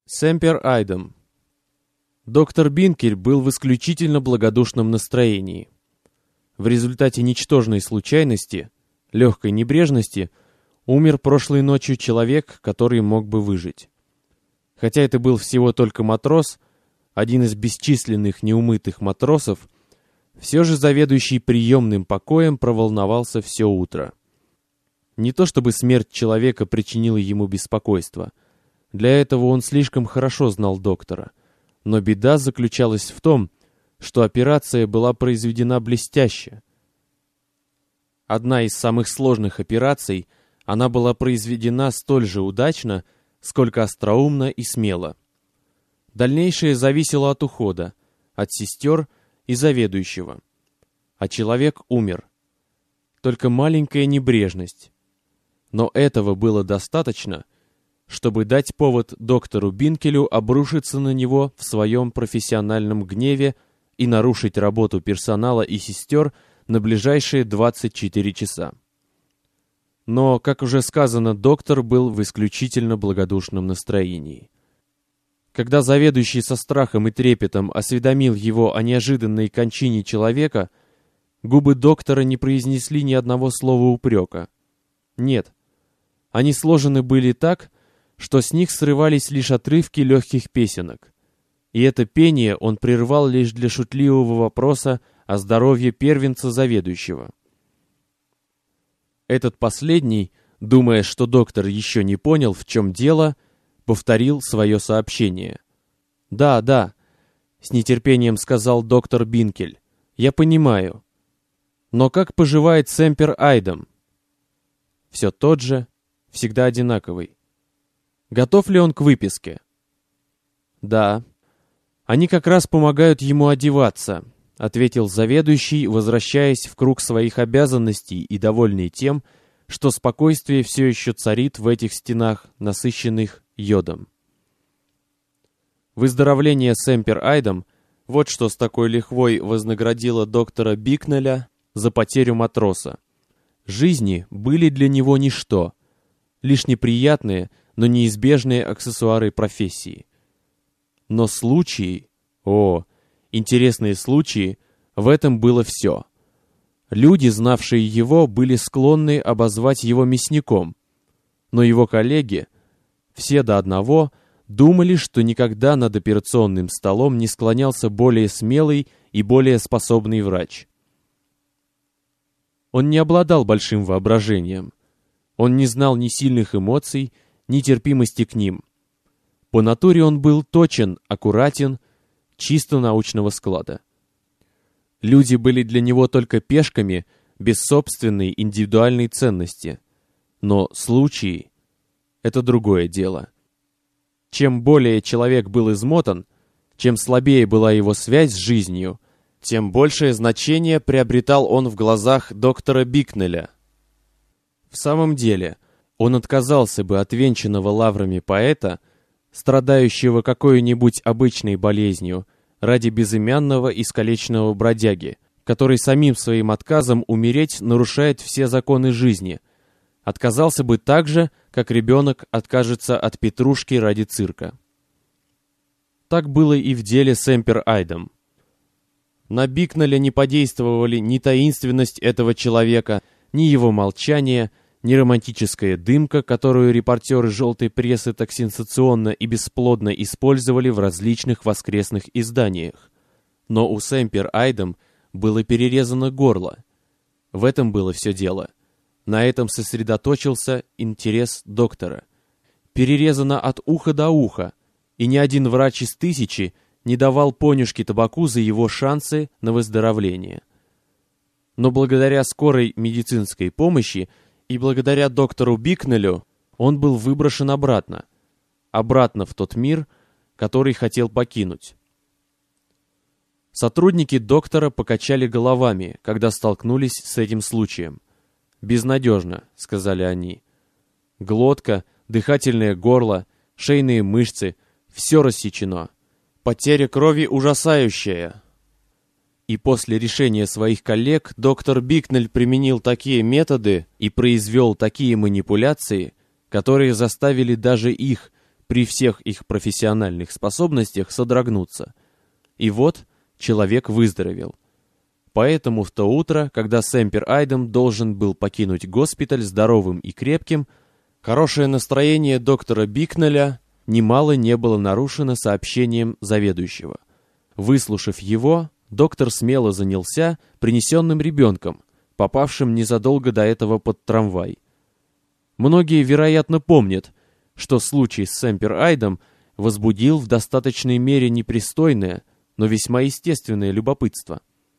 Семпер Айдем. Доктор Бинкель был в исключительно благодушном настроении. В результате ничтожной случайности, легкой небрежности, умер прошлой ночью человек, который мог бы выжить. Хотя это был всего только матрос, один из бесчисленных неумытых матросов, все же заведующий приемным покоем проволновался все утро. Не то чтобы смерть человека причинила ему беспокойство. Для этого он слишком хорошо знал доктора. Но беда заключалась в том, что операция была произведена блестяще. Одна из самых сложных операций, она была произведена столь же удачно, сколько остроумно и смело. Дальнейшее зависело от ухода, от сестер и заведующего. А человек умер. Только маленькая небрежность. Но этого было достаточно, чтобы дать повод доктору Бинкелю обрушиться на него в своем профессиональном гневе и нарушить работу персонала и сестер на ближайшие 24 часа. Но, как уже сказано, доктор был в исключительно благодушном настроении. Когда заведующий со страхом и трепетом осведомил его о неожиданной кончине человека, губы доктора не произнесли ни одного слова упрека. Нет, они сложены были так, что с них срывались лишь отрывки легких песенок. И это пение он прервал лишь для шутливого вопроса о здоровье первенца заведующего. Этот последний, думая, что доктор еще не понял, в чем дело, повторил свое сообщение. «Да, — с нетерпением сказал доктор Бинкель, — я понимаю. Но как поживает Семпер Айдем?» Все тот же, всегда одинаковый. Готов ли он к выписке? Да. Они как раз помогают ему одеваться, ответил заведующий, возвращаясь в круг своих обязанностей и довольный тем, что спокойствие все еще царит в этих стенах, насыщенных йодом. Выздоровление Семпер Айдем — вот что с такой лихвой вознаградило доктора Бикнеля за потерю матроса. Жизни были для него ничто, лишь неприятные, но неизбежные аксессуары профессии. Но случаи, интересные случаи, в этом было все. Люди, знавшие его, были склонны обозвать его мясником, но его коллеги, все до одного, думали, что никогда над операционным столом не склонялся более смелый и более способный врач. Он не обладал большим воображением. Он не знал ни сильных эмоций, ни терпимости к ним. По натуре он был точен, аккуратен, чисто научного склада. Люди были для него только пешками, без собственной индивидуальной ценности. Но случаи — это другое дело. Чем более человек был измотан, чем слабее была его связь с жизнью, тем большее значение приобретал он в глазах доктора Бикнеля. В самом деле, он отказался бы от венчанного лаврами поэта, страдающего какой-нибудь обычной болезнью, ради безымянного искалеченного бродяги, который самим своим отказом умереть нарушает все законы жизни. Отказался бы так же, как ребенок откажется от петрушки ради цирка. Так было и в деле Семпер Айдем. На Бикнеля не подействовали ни таинственность этого человека, ни его молчание, ни романтическая дымка, которую репортеры желтой прессы так сенсационно и бесплодно использовали в различных воскресных изданиях. Но у Семпер Айдем было перерезано горло. В этом было все дело. На этом сосредоточился интерес доктора. Перерезано от уха до уха, и ни один врач из 1000 не давал понюшки табаку за его шансы на выздоровление. Но благодаря скорой медицинской помощи и благодаря доктору Бикнелю он был выброшен обратно в тот мир, который хотел покинуть. Сотрудники доктора покачали головами, когда столкнулись с этим случаем. «Безнадежно», — сказали они. Глотка, дыхательное горло, шейные мышцы — все рассечено. Потеря крови ужасающая. И после решения своих коллег доктор Бикнель применил такие методы и произвел такие манипуляции, которые заставили даже их, при всех их профессиональных способностях содрогнуться. И вот человек выздоровел. Поэтому в то утро, когда Сэмпер Айдем должен был покинуть госпиталь здоровым и крепким, хорошее настроение доктора Бикнеля немало не было нарушено сообщением заведующего. Выслушав его, доктор смело занялся принесенным ребенком, попавшим незадолго до этого под трамвай. Многие, вероятно, помнят, что случай с Сэмпер Айдем возбудил в достаточной мере непристойное, но весьма естественное любопытство.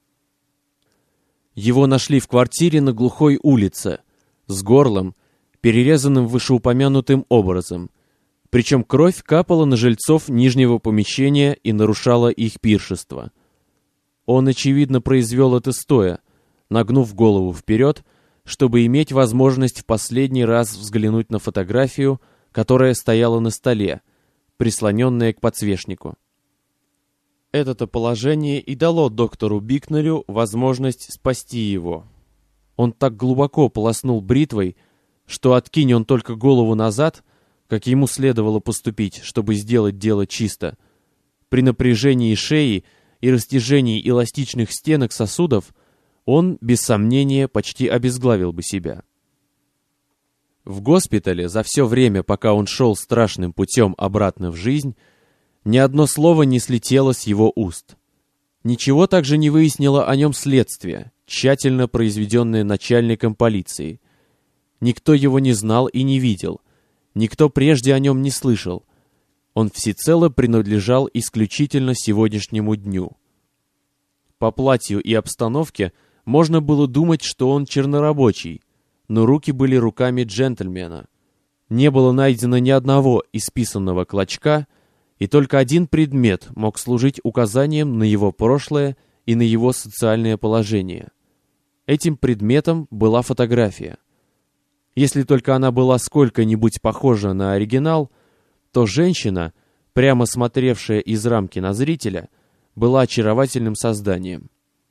Его нашли в квартире на глухой улице, с горлом, перерезанным вышеупомянутым образом, причем кровь капала на жильцов нижнего помещения и нарушала их пиршество. Он, очевидно, произвел это стоя, нагнув голову вперед, чтобы иметь возможность в последний раз взглянуть на фотографию, которая стояла на столе, прислоненная к подсвечнику. Это-то положение и дало доктору Бикнелю возможность спасти его. Он так глубоко полоснул бритвой, что откинь он только голову назад, как ему следовало поступить, чтобы сделать дело чисто, при напряжении шеи и растяжении эластичных стенок сосудов, он, без сомнения, почти обезглавил бы себя. В госпитале за все время, пока он шел страшным путем обратно в жизнь, ни одно слово не слетело с его уст. Ничего также не выяснило о нем следствие, тщательно произведенное начальником полиции. Никто его не знал и не видел, никто прежде о нем не слышал. Он всецело принадлежал исключительно сегодняшнему дню. По платью и обстановке можно было думать, что он чернорабочий, но руки были руками джентльмена. Не было найдено ни одного исписанного клочка, и только один предмет мог служить указанием на его прошлое и на его социальное положение. Этим предметом была фотография. Если только она была сколько-нибудь похожа на оригинал, то женщина, прямо смотревшая из рамки на зрителя, была очаровательным созданием.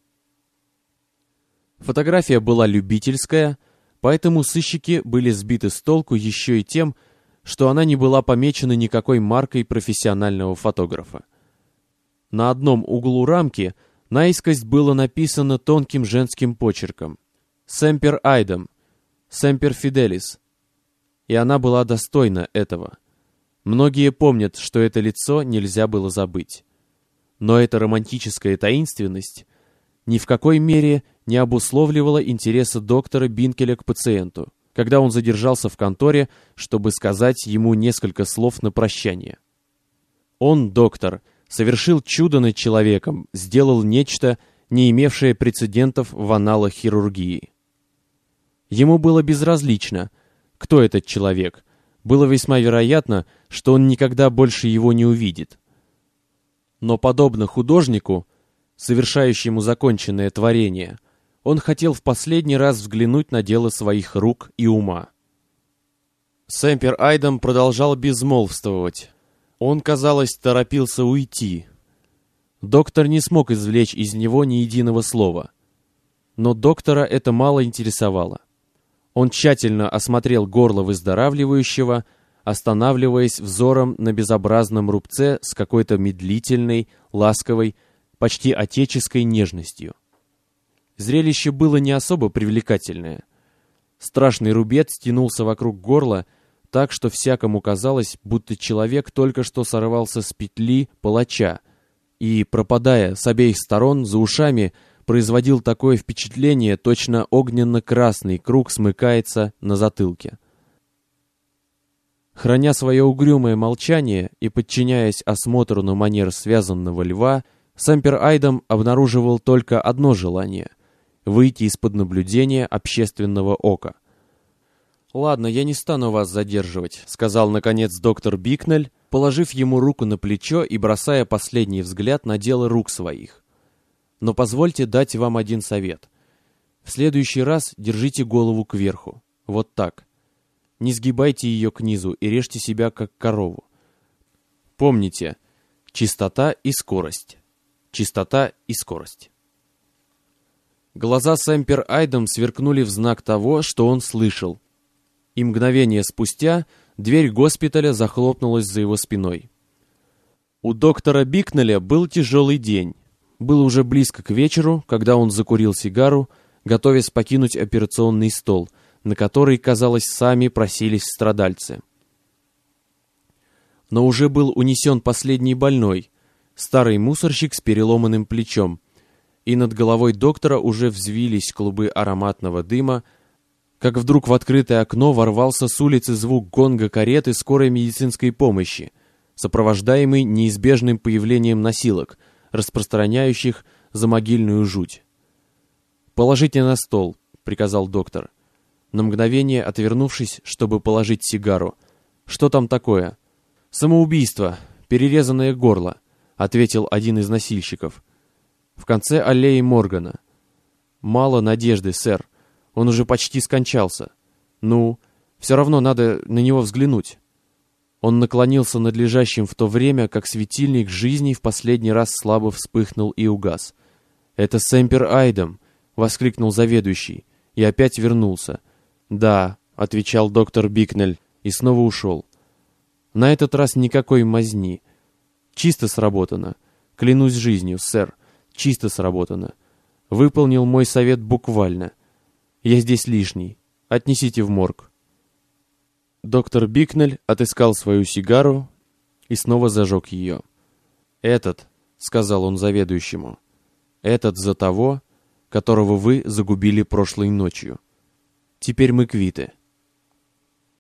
Фотография была любительская, поэтому сыщики были сбиты с толку еще и тем, что она не была помечена никакой маркой профессионального фотографа. На одном углу рамки наискось было написано тонким женским почерком «Сэмпер Айдем», «Сэмпер Фиделис», и она была достойна этого. Многие помнят, что это лицо нельзя было забыть. Но эта романтическая таинственность ни в какой мере не обусловливала интереса доктора Бикнеля к пациенту, когда он задержался в конторе, чтобы сказать ему несколько слов на прощание. Он, доктор, совершил чудо над человеком, сделал нечто, не имевшее прецедентов в аналах хирургии. Ему было безразлично, кто этот человек. Было весьма вероятно, что он никогда больше его не увидит. Но подобно художнику, совершающему законченное творение, он хотел в последний раз взглянуть на дело своих рук и ума. Сэмпер Айдем продолжал безмолвствовать. Он, казалось, торопился уйти. Доктор не смог извлечь из него ни единого слова. Но доктора это мало интересовало. Он тщательно осмотрел горло выздоравливающего, останавливаясь взором на безобразном рубце с какой-то медлительной, ласковой, почти отеческой нежностью. Зрелище было не особо привлекательное. Страшный рубец тянулся вокруг горла так, что всякому казалось, будто человек только что сорвался с петли палача и, пропадая с обеих сторон за ушами, производил такое впечатление, точно огненно-красный круг смыкается на затылке. Храня свое угрюмое молчание и подчиняясь осмотру на манер связанного льва, Сэмпер Айдем обнаруживал только одно желание — выйти из-под наблюдения общественного ока. «Ладно, я не стану вас задерживать», — сказал, наконец, доктор Бикнель, положив ему руку на плечо и бросая последний взгляд на дело рук своих. «Но позвольте дать вам один совет. В следующий раз держите голову кверху. Вот так. Не сгибайте ее к низу и режьте себя, как корову. Помните, чистота и скорость. Чистота и скорость». Глаза Сэмпер Айдем сверкнули в знак того, что он слышал. И мгновение спустя Дверь госпиталя захлопнулась за его спиной. У доктора Бикнеля был тяжелый день. Было уже близко к вечеру, когда он закурил сигару, готовясь покинуть операционный стол, на который, казалось, сами просились страдальцы. Но уже был унесен последний больной, старый мусорщик с переломанным плечом, и над головой доктора уже взвились клубы ароматного дыма, как вдруг в открытое окно ворвался с улицы звук гонга кареты скорой медицинской помощи, сопровождаемый неизбежным появлением носилок, распространяющих замогильную жуть. «Положите на стол», — приказал доктор, на мгновение отвернувшись, чтобы положить сигару. «Что там такое?» «Самоубийство, перерезанное горло», — ответил один из носильщиков. «В конце аллеи Моргана». «Мало надежды, сэр. Он уже почти скончался. Ну, все равно надо на него взглянуть». Он наклонился над лежащим в то время, как светильник жизни в последний раз слабо вспыхнул и угас. «Это Сэмпер Айдем!» — воскликнул заведующий, и опять вернулся. «Да», — отвечал доктор Бикнель, и снова ушел. На этот раз никакой мазни. Чисто сработано. Клянусь жизнью, сэр, чисто сработано. Выполнил мой совет буквально. Я здесь лишний. Отнесите в морг. Доктор Бикнель отыскал свою сигару и снова зажег ее. «Этот», — сказал он заведующему, — «этот за того, которого вы загубили прошлой ночью. Теперь мы квиты».